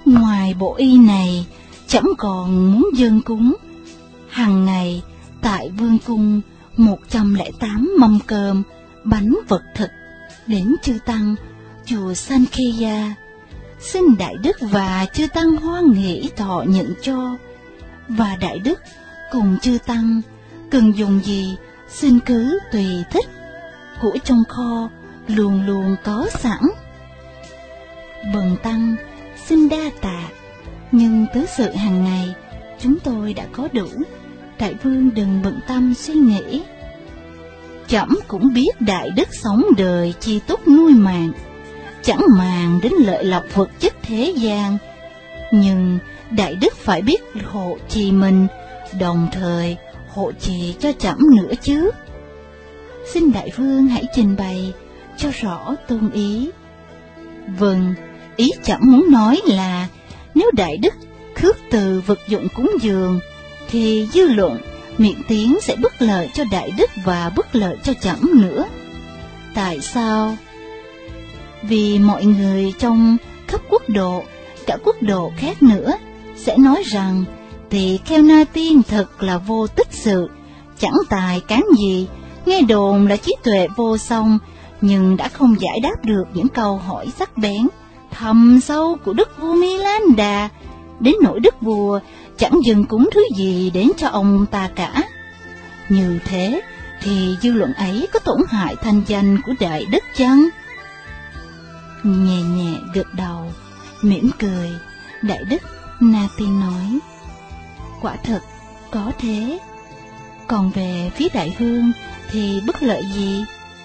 Ngoài bộ y này, trẫm còn muốn dâng cúng hàng ngày tại vương cung 108 mâm cơm, bánh vật thực đến chư tăng chùa Sankheya. Xin Đại Đức và chư tăng hoan hỷ thọ nhận cho, và Đại Đức cùng chư tăng cần dùng gì xin cứ tùy thích, của trong kho luôn luôn có sẵn. Bần tăng xin đa tạ, nhưng tứ sự hàng ngày chúng tôi đã có đủ, đại vương đừng bận tâm suy nghĩ. Trẫm cũng biết Đại Đức sống đời chi túc nuôi mạng, chẳng màng đến lợi lộc vật chất thế gian, nhưng Đại Đức phải biết hộ trì mình, đồng thời hộ trì cho trẫm nữa chứ. Xin đại vương hãy trình bày cho rõ tôn ý. Vâng, ý trẫm muốn nói là nếu Đại Đức khước từ vật dụng cúng dường, thì dư luận miệng tiếng sẽ bất lợi cho Đại Đức và bất lợi cho trẫm nữa. Tại sao? Vì mọi người trong khắp quốc độ, cả quốc độ khác nữa, sẽ nói rằng tỳ kheo Na Tiên thật là vô tích sự, chẳng tài cán gì, nghe đồn là trí tuệ vô song, nhưng đã không giải đáp được những câu hỏi sắc bén, thầm sâu của Đức vua Milanda, đến nỗi Đức vua chẳng dâng cúng thứ gì đến cho ông ta cả. Như thế thì dư luận ấy có tổn hại thanh danh của Đại Đức chăng? Nhẹ nhẹ gật đầu, mỉm cười, Đại Đức Na Tiên nói: quả thật có thế. Còn về phía đại vương thì bất lợi gì?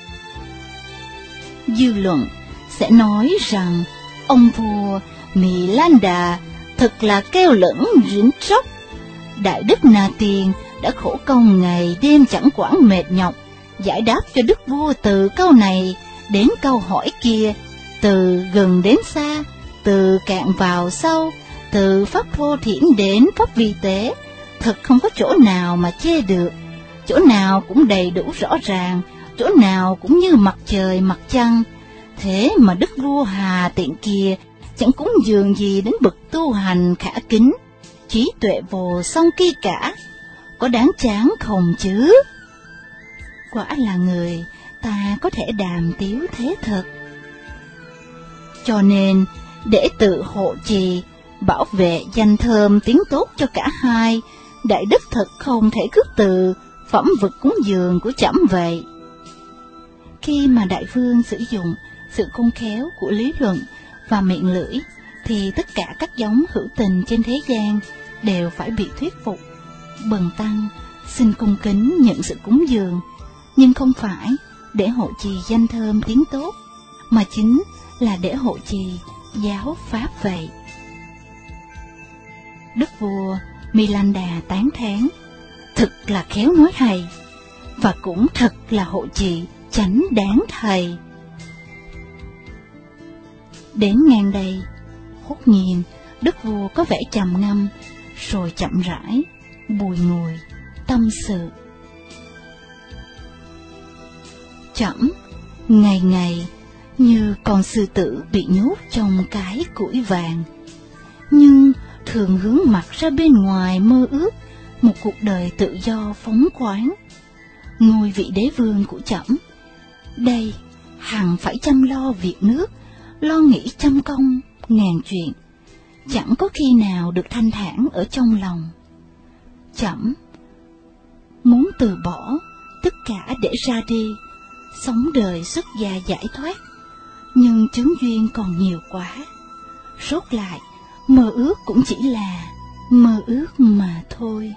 Dư luận sẽ nói rằng ông vua Milanda thật là keo lẫn rỉnh tróc. Đại Đức Na Tiên đã khổ công ngày đêm chẳng quản mệt nhọc, giải đáp cho đức vua từ câu này đến câu hỏi kia, từ gần đến xa, từ cạn vào sâu, từ pháp thô thiển đến pháp vi tế, thật không có chỗ nào mà chê được, chỗ nào cũng đầy đủ rõ ràng, chỗ nào cũng như mặt trời mặt trăng. Thế mà đức vua Hà Tiện kia chẳng cúng dường gì đến bậc tu hành khả kính, trí tuệ vô song kia cả, có đáng chán không chứ? Quả là người ta có thể đàm tiếu thế thật. Cho nên để tự hộ trì, bảo vệ danh thơm tiếng tốt cho cả hai, Đại Đức thật không thể khước từ phẩm vật cúng dường của trẫm vậy. Khi mà đại vương sử dụng sự khôn khéo của lý luận và miệng lưỡi, thì tất cả các giống hữu tình trên thế gian đều phải bị thuyết phục. Bần tăng xin cung kính nhận sự cúng dường, nhưng không phải để hộ trì danh thơm tiếng tốt, mà chính là để hộ trì giáo pháp vậy. Đức vua Milanda tán thán: thật là khéo nói hay, và cũng thật là hộ trì chánh đáng thầy. Đến ngang đây, hốt nhiên đức vua có vẻ trầm ngâm, rồi chậm rãi bùi ngùi tâm sự: trẫm ngày ngày như con sư tử bị nhốt trong cái củi vàng, nhưng thường hướng mặt ra bên ngoài mơ ước một cuộc đời tự do phóng khoáng. Ngôi vị đế vương của trẫm đây hằng phải chăm lo việc nước, lo nghĩ trăm công ngàn chuyện, chẳng có khi nào được thanh thản ở trong lòng. Trẫm muốn từ bỏ tất cả để ra đi, sống đời xuất gia giải thoát, nhưng chướng duyên còn nhiều quá. Rốt lại, mơ ước cũng chỉ là mơ ước mà thôi.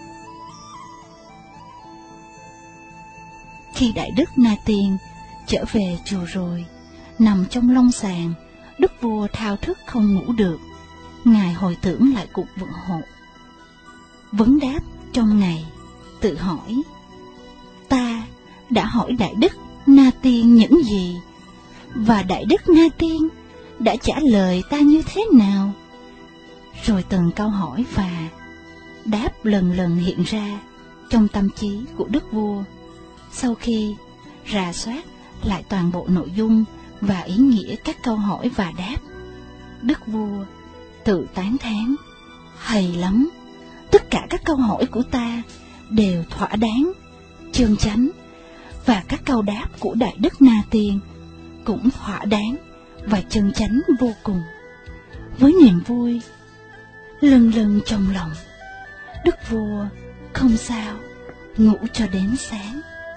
Khi Đại Đức Na Tiên trở về chùa rồi, nằm trong long sàng, đức vua thao thức không ngủ được. Ngài hồi tưởng lại cuộc vận hộ, vấn đáp trong ngày, tự hỏi: ta đã hỏi Đại Đức Na Tiên những gì, và Đại Đức Na Tiên đã trả lời ta như thế nào? Rồi từng câu hỏi và đáp lần lần hiện ra trong tâm trí của đức vua. Sau khi rà soát lại toàn bộ nội dung và ý nghĩa các câu hỏi và đáp, đức vua tự tán thán: hay lắm, tất cả các câu hỏi của ta đều thỏa đáng, chân chánh, và các câu đáp của Đại Đức Na Tiên cũng thỏa đáng và chân chánh vô cùng. Với niềm vui lâng lâng trong lòng, đức vua không sao ngủ cho đến sáng.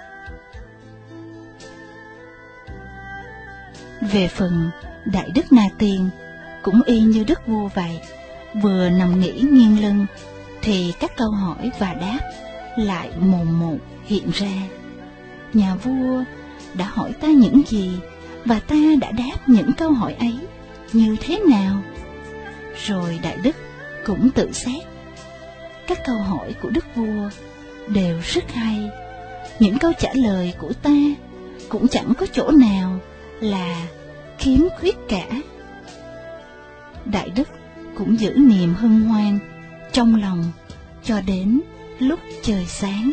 Về phần Đại Đức Na Tiên cũng y như đức vua vậy, vừa nằm nghỉ nghiêng lưng thì các câu hỏi và đáp lại mồm một hiện ra. Nhà vua đã hỏi ta những gì và ta đã đáp những câu hỏi ấy như thế nào? Rồi Đại Đức cũng tự xét. Các câu hỏi của đức vua đều rất hay, những câu trả lời của ta cũng chẳng có chỗ nào là khiếm khuyết cả. Đại Đức cũng giữ niềm hân hoan trong lòng cho đến lúc trời sáng.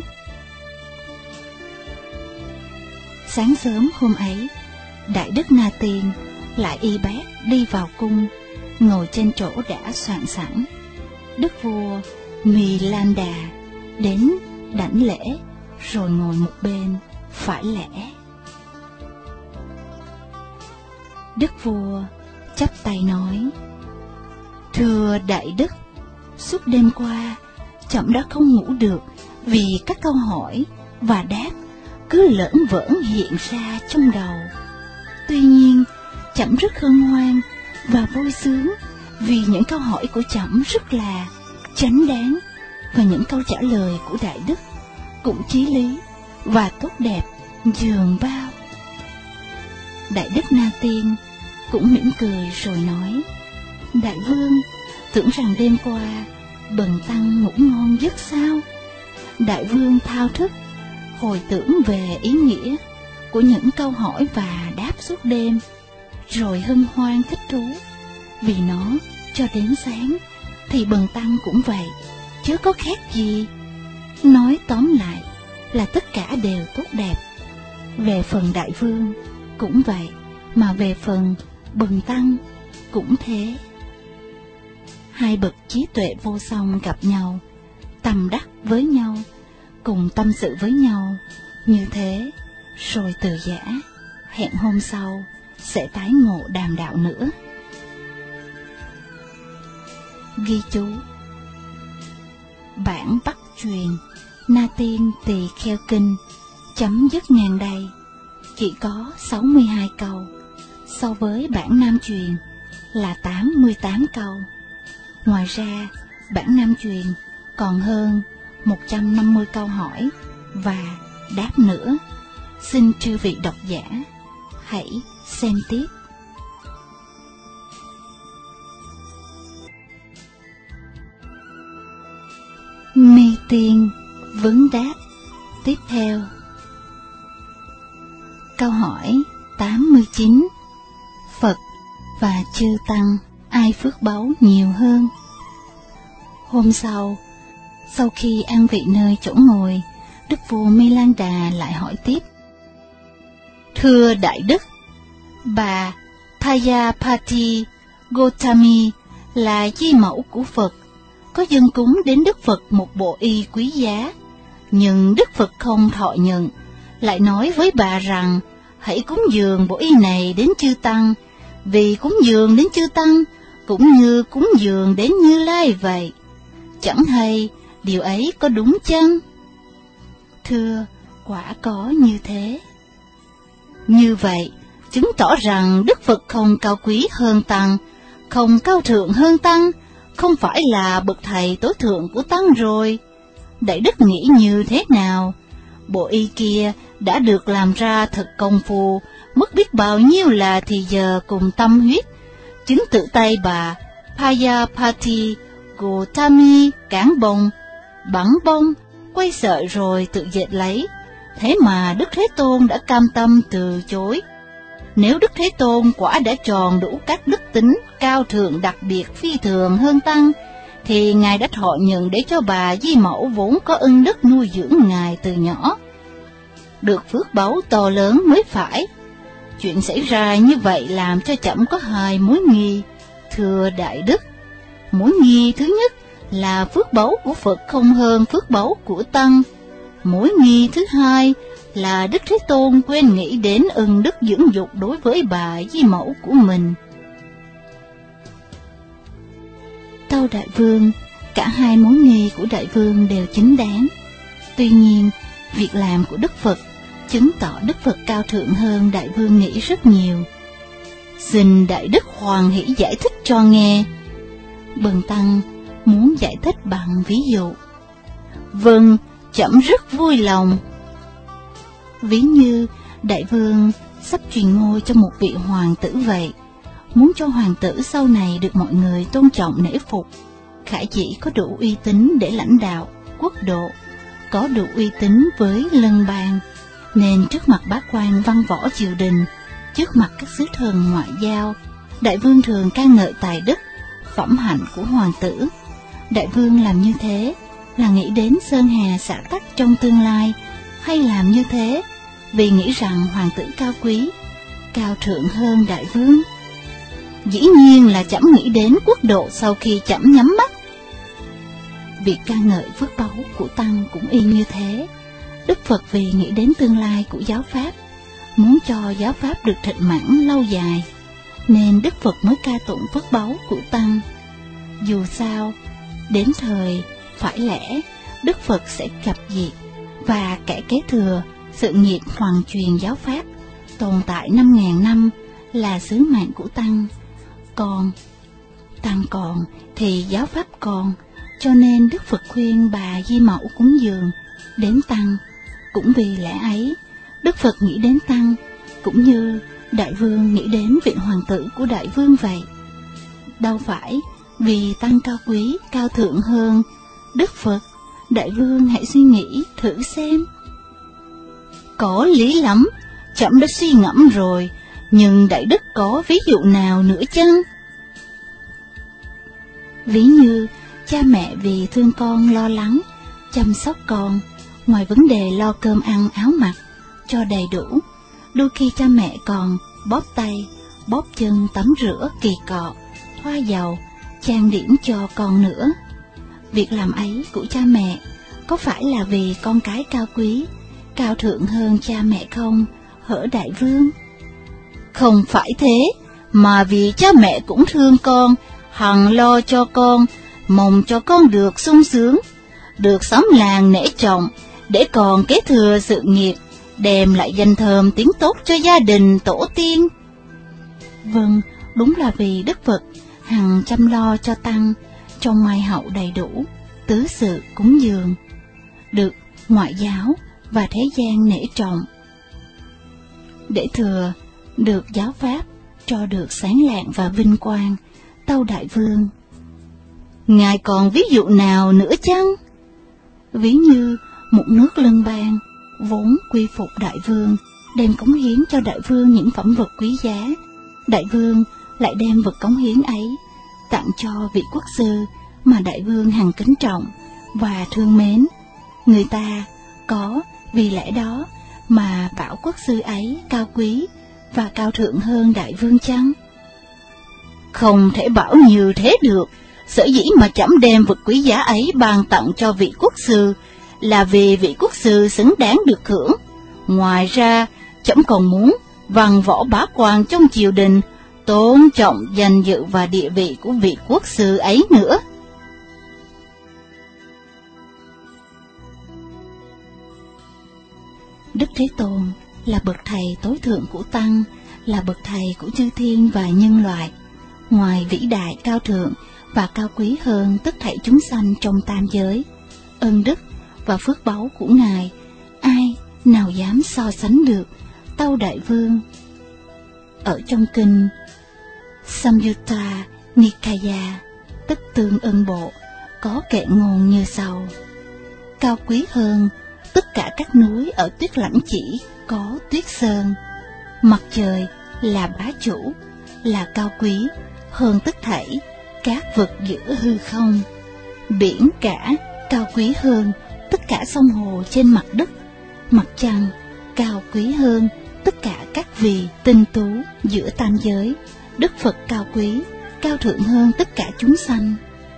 Sáng sớm hôm ấy, Đại Đức Na Tiên lại y bát đi vào cung, ngồi trên chỗ đã soạn sẵn. Đức vua Mì Lan Đà đến đảnh lễ rồi ngồi một bên phải lễ. Đức vua chắp tay nói: thưa Đại Đức, suốt đêm qua trẫm đã không ngủ được vì các câu hỏi và đáp cứ lởn vởn hiện ra trong đầu. Tuy nhiên trẫm rất hân hoan và vui sướng vì những câu hỏi của trẫm rất là chánh đáng, và những câu trả lời của Đại Đức cũng chí lý và tốt đẹp dường bao. Đại Đức Na Tiên cũng mỉm cười rồi nói: đại vương tưởng rằng đêm qua bần tăng ngủ ngon giấc sao? Đại vương thao thức hồi tưởng về ý nghĩa của những câu hỏi và đáp suốt đêm, rồi hân hoan thích thú vì nó cho đến sáng, thì bần tăng cũng vậy, chứ có khác gì. Nói tóm lại là tất cả đều tốt đẹp. Về phần đại vương cũng vậy, mà về phần bần tăng cũng thế. Hai bậc trí tuệ vô song gặp nhau, tâm đắc với nhau, cùng tâm sự với nhau như thế, rồi từ giã hẹn hôm sau sẽ tái ngộ đàm đạo nữa. Ghi chú: bản Bắc truyền Na Tiên Tỳ Kheo Kinh chấm dứt ngang đây, chỉ có 62 câu, so với bản Nam truyền là 88 câu. Ngoài ra, bản Nam truyền còn hơn 150 câu hỏi và đáp nữa. Xin chư vị độc giả hãy xem tiếp. Mi Tiên vấn đáp tiếp theo. Câu hỏi 89: Phật và chư tăng ai phước báu nhiều hơn? Hôm sau khi an vị nơi chỗ ngồi, Đức vua Mi Lan Đà lại hỏi tiếp: thưa Đại Đức, bà Thayapati Gotami là di mẫu của Phật, có dâng cúng đến Đức Phật một bộ y quý giá, nhưng Đức Phật không thọ nhận, lại nói với bà rằng hãy cúng dường bộ y này đến chư tăng, vì cúng dường đến chư tăng cũng như cúng dường đến Như Lai vậy. Chẳng hay điều ấy có đúng chăng? Thưa, quả có như thế. Như vậy, chứng tỏ rằng Đức Phật không cao quý hơn tăng, không cao thượng hơn tăng, không phải là bậc thầy tối thượng của tăng rồi. Đại Đức nghĩ như thế nào? Bộ y kia đã được làm ra thật công phu, mất biết bao nhiêu là thì giờ cùng tâm huyết. Chính tự tay bà Thayapati Gotami cán bông, bắn bông, quay sợi rồi tự dệt lấy. Thế mà Đức Thế Tôn đã cam tâm từ chối. Nếu Đức Thế Tôn quả đã tròn đủ các đức tính cao thượng đặc biệt phi thường hơn tăng, thì Ngài đã thọ nhận để cho bà di mẫu vốn có ân đức nuôi dưỡng Ngài từ nhỏ, được phước báu to lớn mới phải. Chuyện xảy ra như vậy làm cho trẫm có hai mối nghi, thưa Đại Đức. Mối nghi thứ nhất là phước báu của Phật không hơn phước báu của Tăng. Mối nghi thứ hai là Đức Thế Tôn quên nghĩ đến ân đức dưỡng dục đối với bà Di Mẫu của mình. Tâu Đại Vương, cả hai mối nghi của Đại Vương đều chính đáng. Tuy nhiên, việc làm của Đức Phật chứng tỏ Đức Phật cao thượng hơn Đại Vương nghĩ rất nhiều. Xin Đại Đức Hoàng hỷ giải thích cho nghe. Bần Tăng muốn giải thích bằng ví dụ. Vâng, trẫm rất vui lòng. Ví như Đại Vương sắp truyền ngôi cho một vị hoàng tử vậy, muốn cho hoàng tử sau này được mọi người tôn trọng nể phục, khả dĩ có đủ uy tín để lãnh đạo quốc độ, có đủ uy tín với lân bang, nên trước mặt bá quan văn võ triều đình, trước mặt các sứ thần ngoại giao, Đại Vương thường ca ngợi tài đức, phẩm hạnh của hoàng tử. Đại Vương làm như thế là nghĩ đến sơn hà xã tắc trong tương lai, hay làm như thế vì nghĩ rằng hoàng tử cao quý, cao thượng hơn Đại Vương? Dĩ nhiên là trẫm nghĩ đến quốc độ sau khi trẫm nhắm mắt. Việc ca ngợi phước báu của Tăng cũng y như thế. Đức Phật vì nghĩ đến tương lai của giáo pháp, muốn cho giáo pháp được thịnh mãn lâu dài, nên Đức Phật mới ca tụng phước báu của Tăng. Dù sao, đến thời phải lẽ Đức Phật sẽ cập diệt, và kẻ kế thừa sự nghiệp hoàn truyền giáo pháp tồn tại 5.000 năm là sứ mạng của Tăng. Còn Tăng còn thì giáo pháp còn, cho nên Đức Phật khuyên bà Di Mẫu cúng dường đến Tăng. Cũng vì lẽ ấy, Đức Phật nghĩ đến Tăng, cũng như Đại Vương nghĩ đến vị hoàng tử của Đại Vương vậy. Đâu phải vì Tăng cao quý, cao thượng hơn Đức Phật. Đại Vương hãy suy nghĩ thử xem. Có lý lắm, trẫm đã suy ngẫm rồi, nhưng Đại Đức có ví dụ nào nữa chăng? Ví như cha mẹ vì thương con lo lắng, chăm sóc con, ngoài vấn đề lo cơm ăn áo mặc cho đầy đủ, đôi khi cha mẹ còn bóp tay, bóp chân, tắm rửa, kỳ cọ, thoa dầu, trang điểm cho con nữa. Việc làm ấy của cha mẹ có phải là vì con cái cao quý, cao thượng hơn cha mẹ không, hỡi Đại Vương? Không phải thế, mà vì cha mẹ cũng thương con, hằng lo cho con, mong cho con được sung sướng, được xóm làng nể trọng, để còn kế thừa sự nghiệp, đem lại danh thơm tiếng tốt cho gia đình tổ tiên. Vâng, đúng là vì Đức Phật hằng chăm lo cho Tăng, trong mai hậu đầy đủ, tứ sự cúng dường, được ngoại giáo và thế gian nể trọng, để thừa được giáo pháp, cho được sáng lạng và vinh quang. Tâu Đại Vương, ngài còn ví dụ nào nữa chăng? Ví như một nước lân bang vốn quy phục Đại Vương, đem cống hiến cho Đại Vương những phẩm vật quý giá, Đại Vương lại đem vật cống hiến ấy tặng cho vị quốc sư mà Đại Vương hằng kính trọng và thương mến. Người ta có vì lẽ đó mà bảo quốc sư ấy cao quý và cao thượng hơn Đại Vương chăng? Không thể bảo như thế được. Sở dĩ mà trẫm đem vật quý giá ấy ban tặng cho vị quốc sư là vì vị quốc sư xứng đáng được hưởng. Ngoài ra, trẫm còn muốn văn võ bá quan trong triều đình tôn trọng danh dự và địa vị của vị quốc sư ấy nữa. Đức Thế Tôn là bậc thầy tối thượng của Tăng, là bậc thầy của chư thiên và nhân loại. Ngoài vĩ đại cao thượng và cao quý hơn tất thảy chúng sanh trong tam giới, ân đức và phước báu của Ngài, ai nào dám so sánh được? Tâu Đại Vương. Ở trong kinh Samyutta Nikaya, tức Tương Ưng Bộ, có kệ ngôn như sau: cao quý hơn tất cả các núi ở Tuyết Lãnh Chỉ có Tuyết Sơn, mặt trời là bá chủ, là cao quý hơn tất thảy các vật giữa hư không. Biển cả cao quý hơn tất cả sông hồ trên mặt đất. Mặt trăng cao quý hơn tất cả các vì tinh tú giữa tam giới. Đức Phật cao quý, cao thượng hơn tất cả chúng sanh.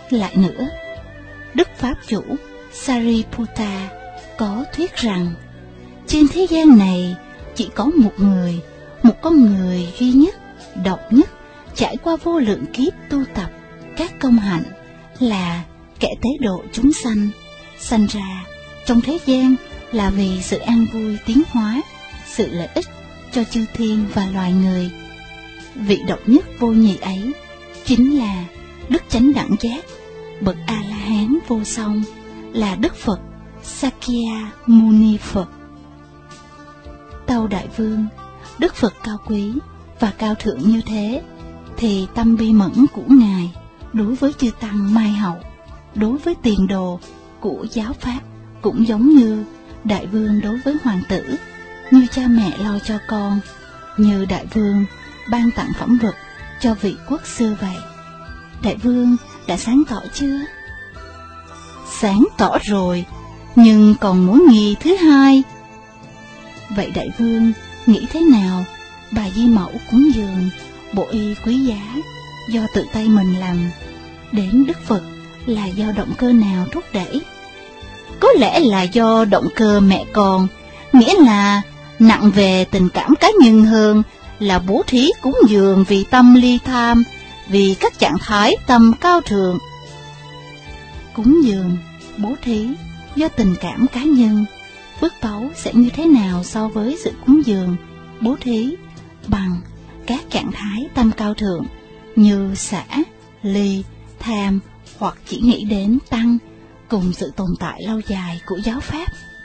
lại nữa, Đức Pháp Chủ Sariputta có thuyết rằng trên thế gian này chỉ có một con người duy nhất, độc nhất, trải qua vô lượng kiếp tu tập các công hạnh, là kẻ tế độ chúng sanh ra trong thế gian là vì sự an vui tiến hóa, sự lợi ích cho chư thiên và loài người. Vị độc nhất vô nhị ấy chính là Đức Chánh Đẳng Giác, bậc A-la-hán vô song, là Đức Phật Sakya Muni Phật. Tâu Đại Vương, Đức Phật cao quý và cao thượng như thế, thì tâm bi mẫn của Ngài đối với chư tăng mai hậu, đối với tiền đồ của giáo pháp cũng giống như Đại Vương đối với hoàng tử, như cha mẹ lo cho con, như Đại Vương ban tặng phẩm vật cho vị quốc sư vậy. Đại Vương đã sáng tỏ chưa? Sáng tỏ rồi, nhưng còn muốn nghi thứ hai. Vậy Đại Vương nghĩ thế nào bà Di Mẫu cúng dường bộ y quý giá do tự tay mình làm đến Đức Phật là do động cơ nào thúc đẩy? Có lẽ là do động cơ mẹ con, nghĩa là nặng về tình cảm cá nhân hơn là bố thí cúng dường vì tâm ly tham, vì các trạng thái tâm cao thượng. Cúng dường, bố thí do tình cảm cá nhân, phước báu sẽ như thế nào so với sự cúng dường, bố thí bằng các trạng thái tâm cao thượng như xả, ly, tham, hoặc chỉ nghĩ đến tăng cùng sự tồn tại lâu dài của giáo pháp?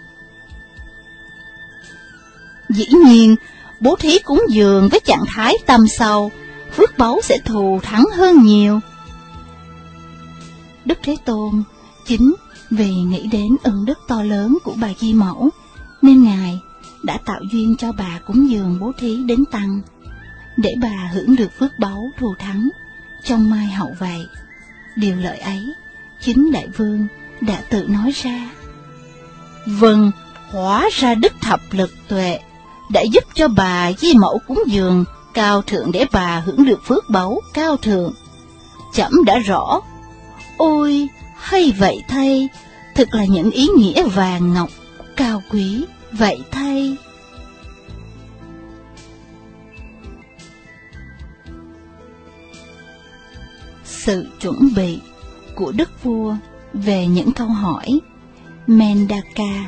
Dĩ nhiên, bố thí cúng dường với trạng thái tâm sâu, phước báu sẽ thù thắng hơn nhiều. Đức Thế Tôn chính vì nghĩ đến ân đức to lớn của bà Di Mẫu, nên Ngài đã tạo duyên cho bà cúng dường bố thí đến tăng, để bà hưởng được phước báu thù thắng trong mai hậu vậy. Điều lợi ấy, chính Đại Vương đã tự nói ra. Vâng, hóa ra Đức Thập Lực Tuệ đã giúp cho bà Di Mẫu cúng dường cao thượng để bà hưởng được phước báu cao thượng. Trẫm đã rõ. Ôi, hay vậy thay, thực là những ý nghĩa vàng ngọc cao quý vậy thay. Sự chuẩn bị của Đức Vua về những câu hỏi Mendaka.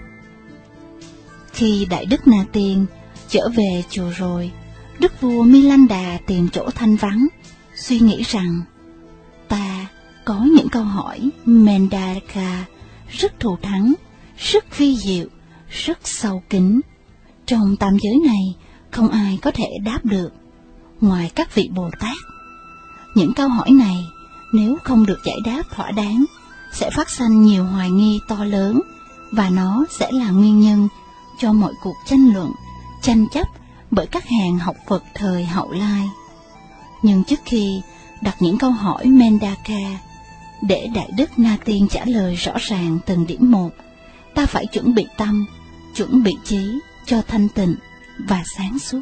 Khi Đại Đức Na Tiên trở về chùa rồi, Đức Vua Milanda tìm chỗ thanh vắng, suy nghĩ rằng ta có những câu hỏi Mendaka rất thù thắng, rất vi diệu, rất sâu kín. Trong tam giới này không ai có thể đáp được ngoài các vị Bồ Tát. Những câu hỏi này nếu không được giải đáp thỏa đáng sẽ phát sanh nhiều hoài nghi to lớn, và nó sẽ là nguyên nhân cho mọi cuộc tranh luận, tranh chấp bởi các hàng học Phật thời hậu lai. Nhưng trước khi đặt những câu hỏi Mendaka để Đại Đức Na Tiên trả lời rõ ràng từng điểm một, ta phải chuẩn bị tâm, chuẩn bị trí cho thanh tịnh và sáng suốt.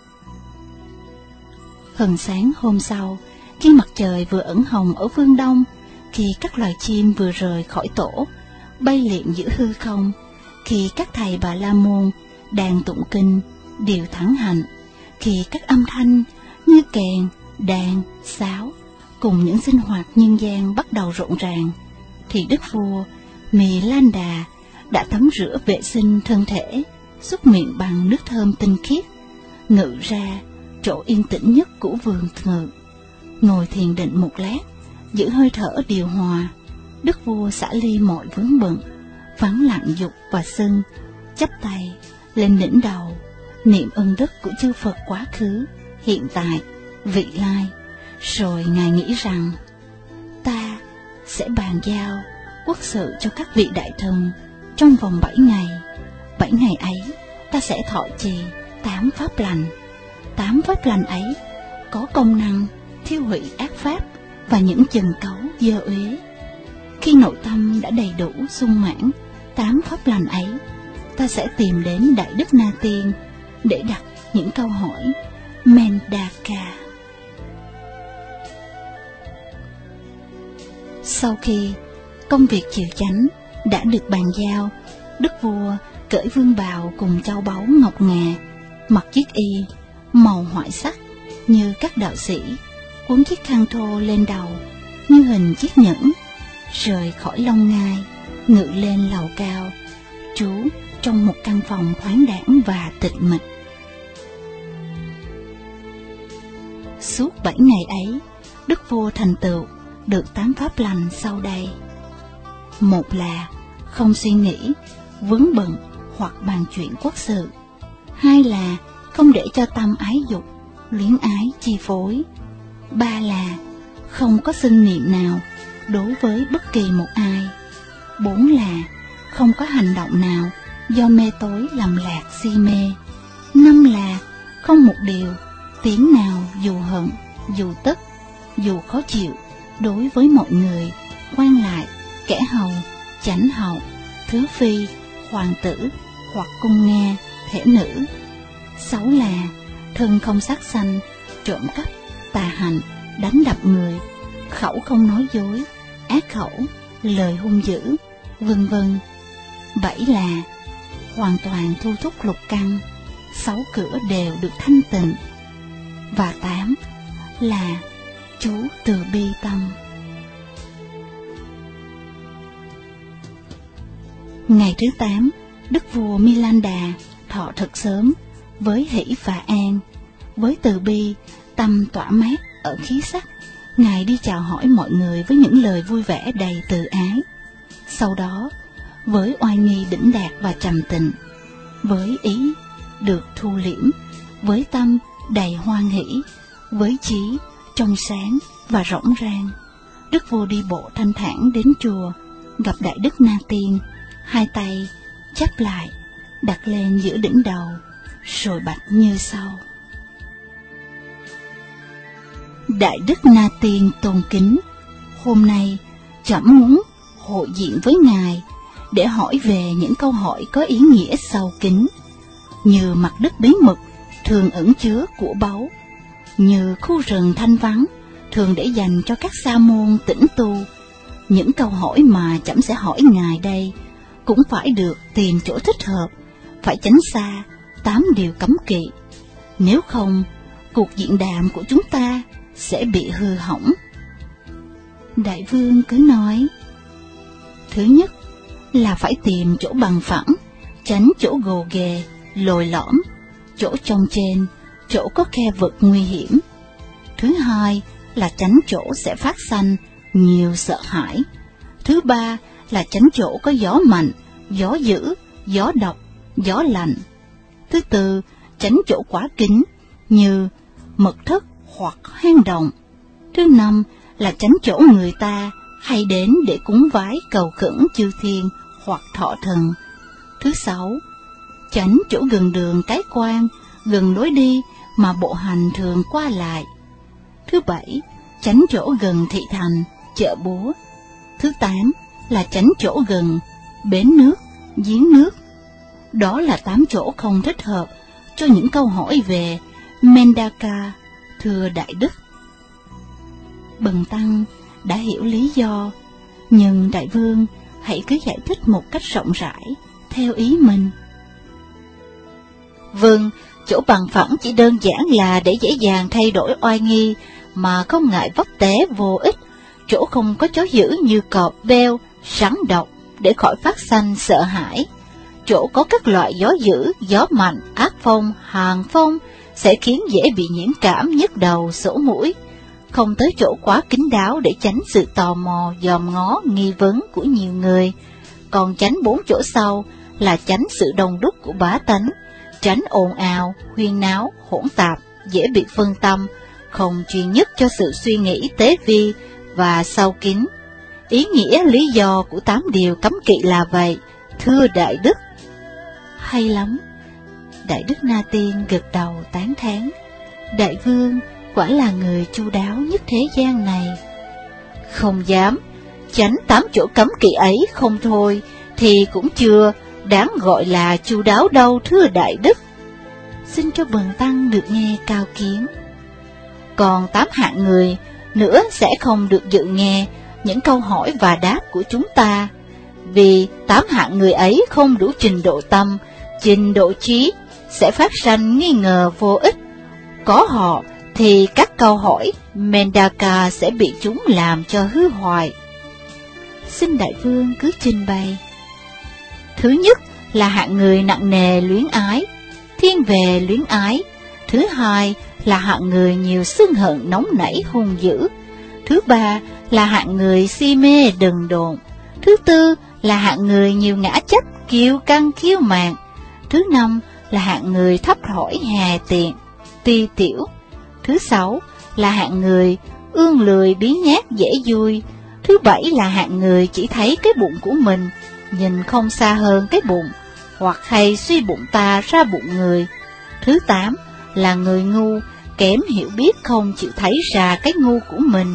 Hừng sáng hôm sau, khi mặt trời vừa ẩn hồng ở phương đông, khi các loài chim vừa rời khỏi tổ, bay liệm giữa hư không, khi các thầy Bà La Môn đang tụng kinh, điều thắng hạnh, khi các âm thanh như kèn, đàn, sáo cùng những sinh hoạt nhân gian bắt đầu rộn ràng, thì Đức Vua Milanda đã tắm rửa vệ sinh thân thể, súc miệng bằng nước thơm tinh khiết, ngự ra chỗ yên tĩnh nhất của vườn ngự, ngồi thiền định một lát, giữ hơi thở điều hòa. Đức Vua xả ly mọi vướng bận, vắng lặng dục và sân, chắp tay lên đỉnh đầu, niệm ân đức của chư Phật quá khứ, hiện tại, vị lai. Rồi Ngài nghĩ rằng ta sẽ bàn giao quốc sự cho các vị đại thần trong vòng 7 ngày. 7 ngày ấy ta sẽ thọ trì 8 pháp lành. 8 pháp lành ấy có công năng thiêu hủy ác pháp và những chừng cấu dơ uế. Khi nội tâm đã đầy đủ sung mãn 8 pháp lành ấy, ta sẽ tìm đến Đại Đức Na Tiên để đặt những câu hỏi Mendaka. Sau khi công việc chiều chánh đã được bàn giao, đức vua cởi vương bào cùng châu báu ngọc ngà, mặc chiếc y màu hoại sắc như các đạo sĩ, cuốn chiếc khăn thô lên đầu như hình chiếc nhẫn, rời khỏi Long Ngai, ngự lên lầu cao, trú trong một căn phòng thoáng đãng và tịch mịch. Suốt 7 ngày ấy, đức vua thành tựu được 8 pháp lành sau đây. Một là không suy nghĩ, vướng bận hoặc bàn chuyện quốc sự. Hai là không để cho tâm ái dục, luyến ái chi phối. Ba là không có xưng niệm nào đối với bất kỳ một ai. Bốn là không có hành động nào do mê tối lầm lạc si mê. Năm là không một điều, tiếng nào dù hận, dù tức, dù khó chịu đối với mọi người, quan lại, kẻ hầu, chánh hầu, thứ phi, hoàng tử hoặc cung nghe, thể nữ. 6 là thân không sát sanh, trộm cắp, tà hành, đánh đập người, khẩu không nói dối, ác khẩu, lời hung dữ, vân vân. 7 là hoàn toàn thu thúc lục căn, 6 cửa đều được thanh tịnh. Và 8 là chú từ bi tâm. Ngày thứ 8, đức vua Milanda thọ thật sớm, với hỷ và an, với từ bi, tâm tỏa mát ở khí sắc, Ngài đi chào hỏi mọi người với những lời vui vẻ đầy từ ái. Sau đó, với oai nghi đỉnh đạt và trầm tịnh, với ý được thu liễm, với tâm đầy hoan hỷ, với trí trong sáng và rỗng rang, đức vua đi bộ thanh thản đến chùa, gặp Đại Đức Na Tiên, hai tay chắp lại, đặt lên giữa đỉnh đầu, rồi bạch như sau: Đại Đức Na Tiên tôn kính, hôm nay trẫm muốn hội diện với ngài để hỏi về những câu hỏi có ý nghĩa sâu kín, như mặt đất bí mật thường ẩn chứa của báu, như khu rừng thanh vắng thường để dành cho các sa môn tĩnh tu. Những câu hỏi mà trẫm sẽ hỏi ngài đây cũng phải được tìm chỗ thích hợp, phải tránh xa 8 điều cấm kỵ, nếu không cuộc diễn đàm của chúng ta sẽ bị hư hỏng. Đại vương cứ nói: Thứ nhất là phải tìm chỗ bằng phẳng, tránh chỗ gồ ghề, lồi lõm, chỗ trông trên, chỗ có khe vực nguy hiểm. Thứ hai là tránh chỗ sẽ phát sanh nhiều sợ hãi. Thứ ba là tránh chỗ có gió mạnh, gió dữ, gió độc, gió lạnh. Thứ tư, tránh chỗ quá kín như mật thất hoặc hang động. Thứ năm là tránh chỗ người ta hay đến để cúng vái cầu khẩn chư thiên hoặc thọ thần. Thứ sáu, tránh chỗ gần đường cái quan, gần lối đi mà bộ hành thường qua lại. Thứ bảy, tránh chỗ gần thị thành, chợ búa. Thứ 8 là tránh chỗ gần bến nước, giếng nước. Đó là 8 chỗ không thích hợp cho những câu hỏi về Mendaka, thưa Đại Đức. Bần tăng đã hiểu lý do, nhưng Đại vương hãy cứ giải thích một cách rộng rãi theo ý mình. Vâng, chỗ bằng phẳng chỉ đơn giản là để dễ dàng thay đổi oai nghi mà không ngại vấp té vô ích, chỗ không có chó dữ như cọp, beo, rắn độc để khỏi phát sanh sợ hãi. Chỗ có các loại gió dữ, gió mạnh, ác phong, hàn phong sẽ khiến dễ bị nhiễm cảm, nhức đầu, sổ mũi. Không tới chỗ quá kín đáo để tránh sự tò mò, dòm ngó, nghi vấn của nhiều người. Còn tránh 4 chỗ sau là tránh sự đông đúc của bá tánh, tránh ồn ào, huyên náo, hỗn tạp, dễ bị phân tâm, không chuyên nhất cho sự suy nghĩ tế vi và sâu kín. Ý nghĩa lý do của 8 điều cấm kỵ là vậy, thưa Đại Đức. Hay lắm. Đại Đức Na Tiên gật đầu tán thán. Đại vương quả là người chu đáo nhất thế gian này. Không dám, tránh 8 chỗ cấm kỵ ấy không thôi thì cũng chưa đáng gọi là chu đáo đâu, thưa Đại Đức. Xin cho bần tăng được nghe cao kiến. Còn 8 hạng người nữa sẽ không được dự nghe, những câu hỏi và đáp của chúng ta, vì 8 hạng người ấy không đủ trình độ tâm, trình độ trí, sẽ phát sanh nghi ngờ vô ích. Có họ thì các câu hỏi Mendaka sẽ bị chúng làm cho hư hoại. Xin đại vương cứ trình bày. Thứ nhất là hạng người nặng nề luyến ái, thiên về luyến ái. Thứ hai là hạng người nhiều sân hận nóng nảy hung dữ. Thứ ba là hạng người si mê đần độn. Thứ tư là hạng người nhiều ngã chấp, kiêu căng kiêu mạn. Thứ năm là hạng người thấp thỏi hà tiện, ti tiểu. Thứ sáu là hạng người ương lười biếng nhác dễ vui. Thứ bảy là hạng người chỉ thấy cái bụng của mình, nhìn không xa hơn cái bụng, hoặc hay suy bụng ta ra bụng người. Thứ tám là người ngu, kém hiểu biết không chịu thấy ra cái ngu của mình.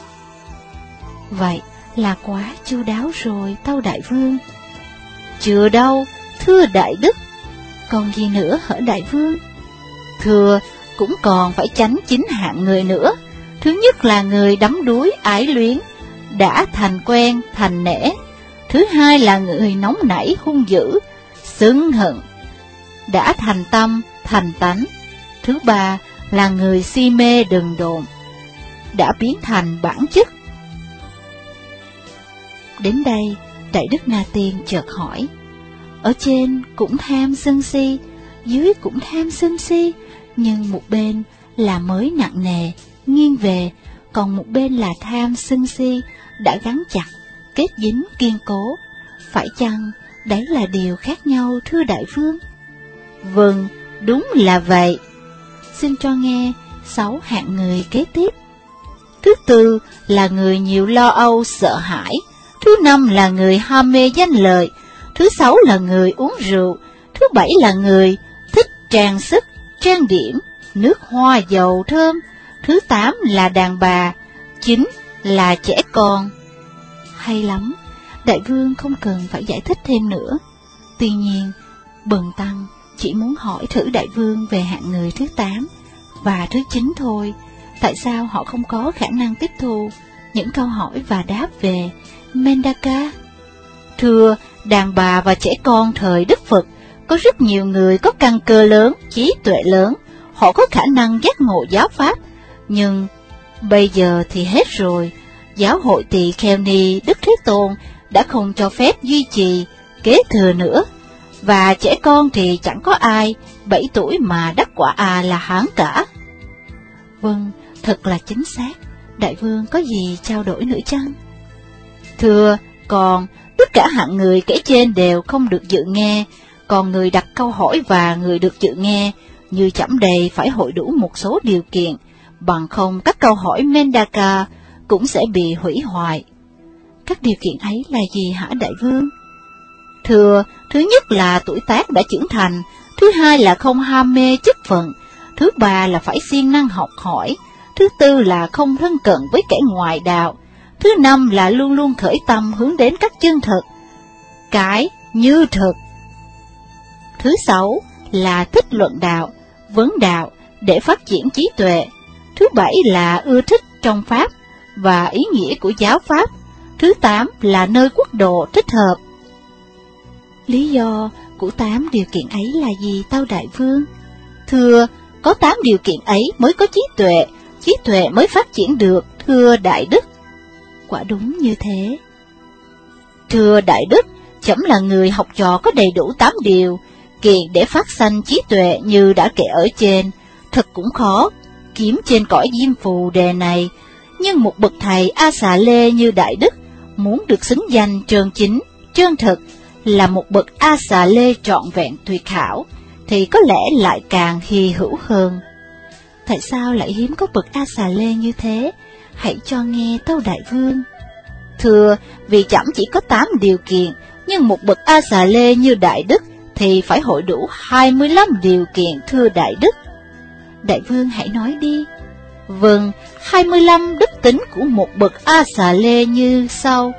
Vậy là quá chu đáo rồi, tâu đại vương. Chưa đâu, thưa đại đức. Còn gì nữa hả đại vương? Thưa, cũng còn phải tránh 9 hạng người nữa. Thứ nhất là người đắm đuối ái luyến, đã thành quen thành nể. Thứ hai là người nóng nảy hung dữ, sân hận, đã thành tâm thành tánh. Thứ ba là người si mê đần độn, đã biến thành bản chất. Đến đây, đại đức Na Tiên chợt hỏi, ở trên cũng tham sân si, dưới cũng tham sân si, nhưng một bên là mới nặng nề, nghiêng về, còn một bên là tham sân si, đã gắn chặt, kết dính kiên cố. Phải chăng đấy là điều khác nhau, thưa đại vương? Vâng, đúng là vậy. Xin cho nghe 6 hạng người kế tiếp. Thứ tư là người nhiều lo âu sợ hãi. Thứ năm là người ham mê danh lợi. Thứ sáu là người uống rượu. Thứ bảy là người thích trang sức, trang điểm, nước hoa dầu thơm. Thứ 8 là đàn bà. 9 là trẻ con. Hay lắm, đại vương không cần phải giải thích thêm nữa. Tuy nhiên, bần tăng chỉ muốn hỏi thử đại vương về hạng người thứ 8 và thứ 9 thôi. Tại sao họ không có khả năng tiếp thu những câu hỏi và đáp về Mendaka? Thưa, đàn bà và trẻ con thời Đức Phật, có rất nhiều người có căn cơ lớn, trí tuệ lớn, họ có khả năng giác ngộ giáo pháp, nhưng bây giờ thì hết rồi. Giáo hội Tỳ Kheo Ni Đức Thế Tôn đã không cho phép duy trì, kế thừa nữa, và trẻ con thì chẳng có ai 7 tuổi mà đắc quả là hán cả. Vâng, thật là chính xác. Đại vương có gì trao đổi nữa chăng? Thưa, còn tất cả hạng người kể trên đều không được dự nghe, còn người đặt câu hỏi và người được dự nghe như chẩm đầy phải hội đủ một số điều kiện, bằng không các câu hỏi Mendaka cũng sẽ bị hủy hoại. Các điều kiện ấy là gì hả đại vương? Thưa, thứ nhất là tuổi tác đã trưởng thành, thứ hai là không ham mê chức phận, thứ ba là phải siêng năng học hỏi, thứ tư là không thân cận với kẻ ngoại đạo, thứ năm là luôn luôn khởi tâm hướng đến các chân thực, cái như thực. Thứ sáu là thích luận đạo, vấn đạo để phát triển trí tuệ. Thứ bảy là ưa thích trong pháp và ý nghĩa của giáo pháp. Thứ 8 là nơi quốc độ thích hợp. Lý do của 8 điều kiện ấy là gì tâu đại vương? Thưa, có 8 điều kiện ấy mới có trí tuệ mới phát triển được, thưa đại đức. Quả đúng như thế. Thưa đại đức, trẫm là người học trò có đầy đủ 8 điều kiện để phát sanh trí tuệ như đã kể ở trên. Thật cũng khó kiếm trên cõi diêm phù đề này, nhưng một bậc thầy A Xà Lê như đại đức muốn được xứng danh trơn chính, chân thực, là một bậc A Xà Lê trọn vẹn tuyệt hảo, thì có lẽ lại càng hy hữu hơn. Tại sao lại hiếm có bậc A Xà Lê như thế? Hãy cho nghe tâu đại vương. Thưa, vì trẫm chỉ có 8 điều kiện, nhưng một bậc A Xà Lê như đại đức thì phải hội đủ 25 điều kiện, thưa đại đức. Đại vương hãy nói đi. Vâng, 25 đức tính của một bậc A Xà Lê như sau.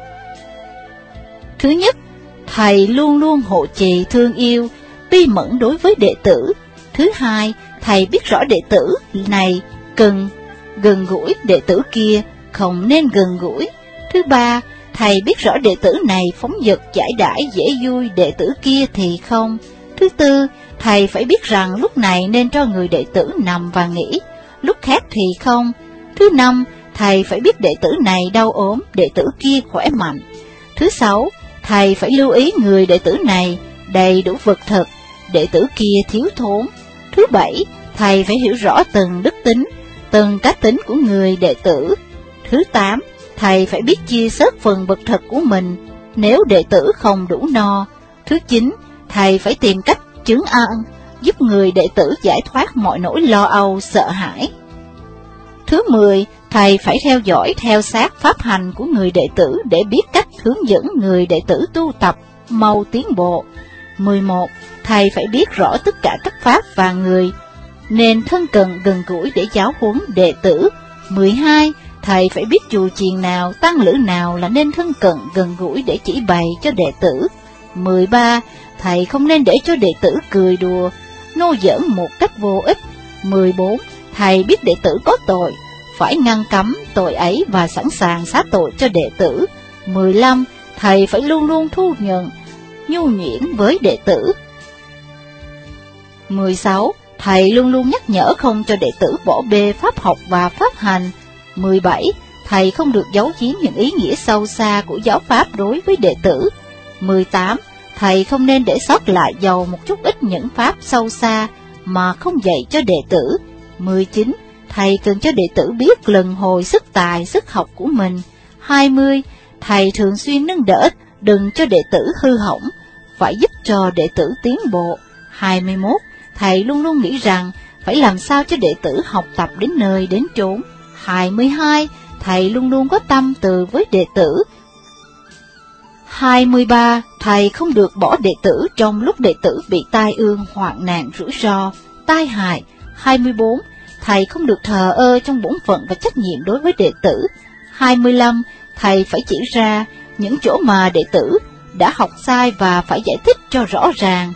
Thứ nhất, thầy luôn luôn hộ trì thương yêu, bi mẫn đối với đệ tử. Thứ hai, thầy biết rõ đệ tử này cần gần gũi, đệ tử kia không nên gần gũi. Thứ ba, thầy biết rõ đệ tử này phóng dật giải đãi dễ vui, đệ tử kia thì không. Thứ tư, thầy phải biết rằng lúc này nên cho người đệ tử nằm và nghỉ, lúc khác thì không. Thứ năm, thầy phải biết đệ tử này đau ốm, đệ tử kia khỏe mạnh. Thứ sáu, thầy phải lưu ý người đệ tử này đầy đủ vật thực, đệ tử kia thiếu thốn. Thứ bảy, thầy phải hiểu rõ từng đức tính, từng cá tính của người đệ tử. Thứ tám, thầy phải biết chia sớt phần vật thực của mình nếu đệ tử không đủ no. Thứ chín, thầy phải tìm cách trấn an, giúp người đệ tử giải thoát mọi nỗi lo âu, sợ hãi. Thứ 10, thầy phải theo dõi theo sát pháp hành của người đệ tử để biết cách hướng dẫn người đệ tử tu tập, mau tiến bộ. 11, thầy phải biết rõ tất cả các pháp và người nên thân cận gần gũi để giáo huấn đệ tử. 12, thầy phải biết chùa chiền nào, tăng lữ nào là nên thân cận gần gũi để chỉ bày cho đệ tử. 13, thầy không nên để cho đệ tử cười đùa, nô giỡn một cách vô ích. 14, thầy biết đệ tử có tội, phải ngăn cấm tội ấy và sẵn sàng xá tội cho đệ tử. 15, thầy phải luôn luôn thu nhận, nhu nhuyễn với đệ tử. 16, thầy luôn luôn nhắc nhở không cho đệ tử bỏ bê pháp học và pháp hành. 17, thầy không được giấu giếm những ý nghĩa sâu xa của giáo pháp đối với đệ tử. 18, thầy không nên để sót lại dầu một chút ít những pháp sâu xa mà không dạy cho đệ tử. 19, thầy cần cho đệ tử biết lần hồi sức tài, sức học của mình. 20, thầy thường xuyên nâng đỡ, đừng cho đệ tử hư hỏng, phải giúp cho đệ tử tiến bộ. 21, thầy luôn luôn nghĩ rằng phải làm sao cho đệ tử học tập đến nơi đến chốn. 22, thầy luôn luôn có tâm từ với đệ tử. 23, thầy không được bỏ đệ tử trong lúc đệ tử bị tai ương, hoạn nạn, rủi ro, tai hại. 24, thầy không được thờ ơ trong bổn phận và trách nhiệm đối với đệ tử. 25, thầy phải chỉ ra những chỗ mà đệ tử đã học sai và phải giải thích cho rõ ràng.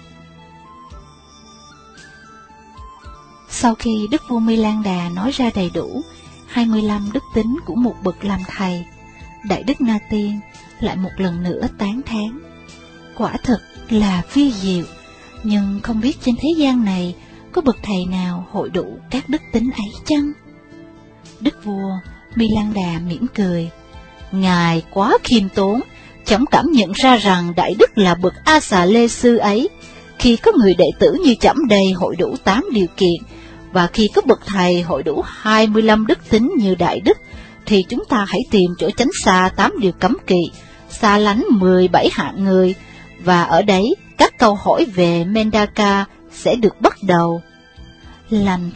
Sau khi Đức vua My Lan Đà nói ra đầy đủ 25 đức tính của một bậc làm thầy, Đại Đức Na Tiên lại một lần nữa tán thán: quả thật là phi diệu, nhưng không biết trên thế gian này có bậc thầy nào hội đủ các đức tính ấy chăng? Đức vua My Lan Đà mỉm cười: ngài quá khiêm tốn, chấm cảm nhận ra rằng Đại Đức là bậc A Xà Lê Sư ấy. Khi có người đệ tử như chấm đây hội đủ 8 điều kiện, và khi có bậc thầy hội đủ 25 đức tính như Đại Đức, thì chúng ta hãy tìm chỗ tránh xa 8 điều cấm kỵ, xa lánh 17 hạng người, và ở đấy các câu hỏi về Mendaka sẽ được bắt đầu. Lành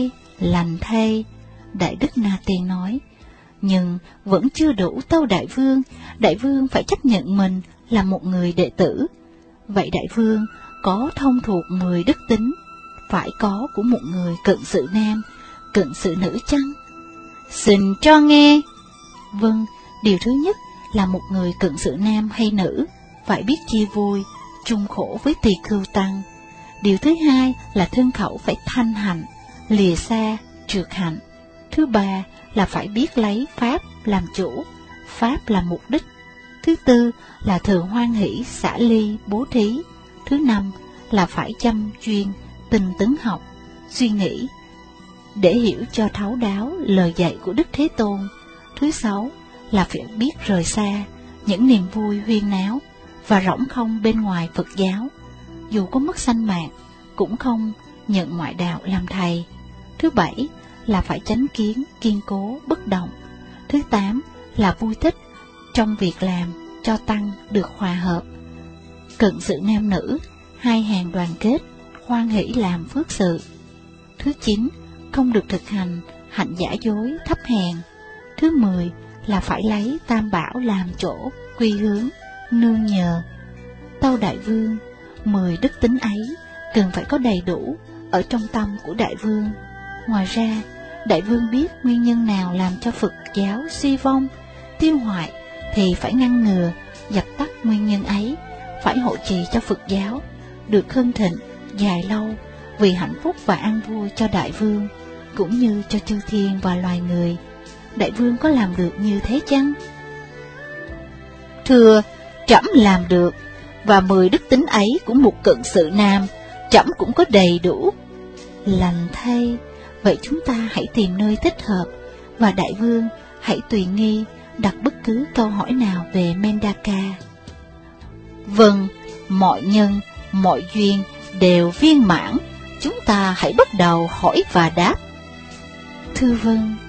thay, Đại Đức Na Tiên nói, nhưng vẫn chưa đủ tâu Đại Vương. Đại Vương phải chấp nhận mình là một người đệ tử. Vậy Đại Vương có thông thuộc 10 đức tính phải có của một người cận sự nam, cận sự nữ chăng? Xin cho nghe. Vâng, điều thứ nhất là một người cận sự nam hay nữ phải biết chia vui, chung khổ với tỳ khưu tăng. Điều thứ hai là thân khẩu phải thanh hạnh, lìa xa, trượt hạnh. Thứ ba là phải biết lấy pháp làm chủ, pháp làm mục đích. Thứ tư là thường hoan hỷ, xả ly, bố thí. Thứ năm là phải chăm chuyên, tinh tấn học, suy nghĩ để hiểu cho thấu đáo lời dạy của Đức Thế Tôn. Thứ sáu là phải biết rời xa những niềm vui huyên náo và rỗng không bên ngoài Phật giáo, dù có mất sanh mạng cũng không nhận ngoại đạo làm thầy. Thứ bảy là phải chánh kiến, kiên cố, bất động. Thứ tám là vui thích trong việc làm cho tăng được hòa hợp. Cận sự nam nữ, hai hàng đoàn kết, hoan hỷ làm phước sự. Thứ 9 không được thực hành hạnh giả dối, thấp hèn. Thứ 10 là phải lấy tam bảo làm chỗ, quy hướng, nương nhờ. Tâu Đại Vương, 10 đức tính ấy cần phải có đầy đủ ở trong tâm của Đại Vương. Ngoài ra, Đại Vương biết nguyên nhân nào làm cho Phật giáo suy vong, tiêu hoại, thì phải ngăn ngừa, dập tắt nguyên nhân ấy, phải hộ trì cho Phật giáo được hưng thịnh, dài lâu, vì hạnh phúc và an vui cho Đại Vương, cũng như cho chư thiên và loài người. Đại Vương có làm được như thế chăng? Thưa, trẫm làm được, và 10 đức tính ấy của một cận sự nam, trẫm cũng có đầy đủ. Lành thay, vậy chúng ta hãy tìm nơi thích hợp, và đại vương hãy tùy nghi đặt bất cứ câu hỏi nào về Mendaka. Vâng, mọi nhân, mọi duyên đều viên mãn, chúng ta hãy bắt đầu hỏi và đáp. Thưa vâng.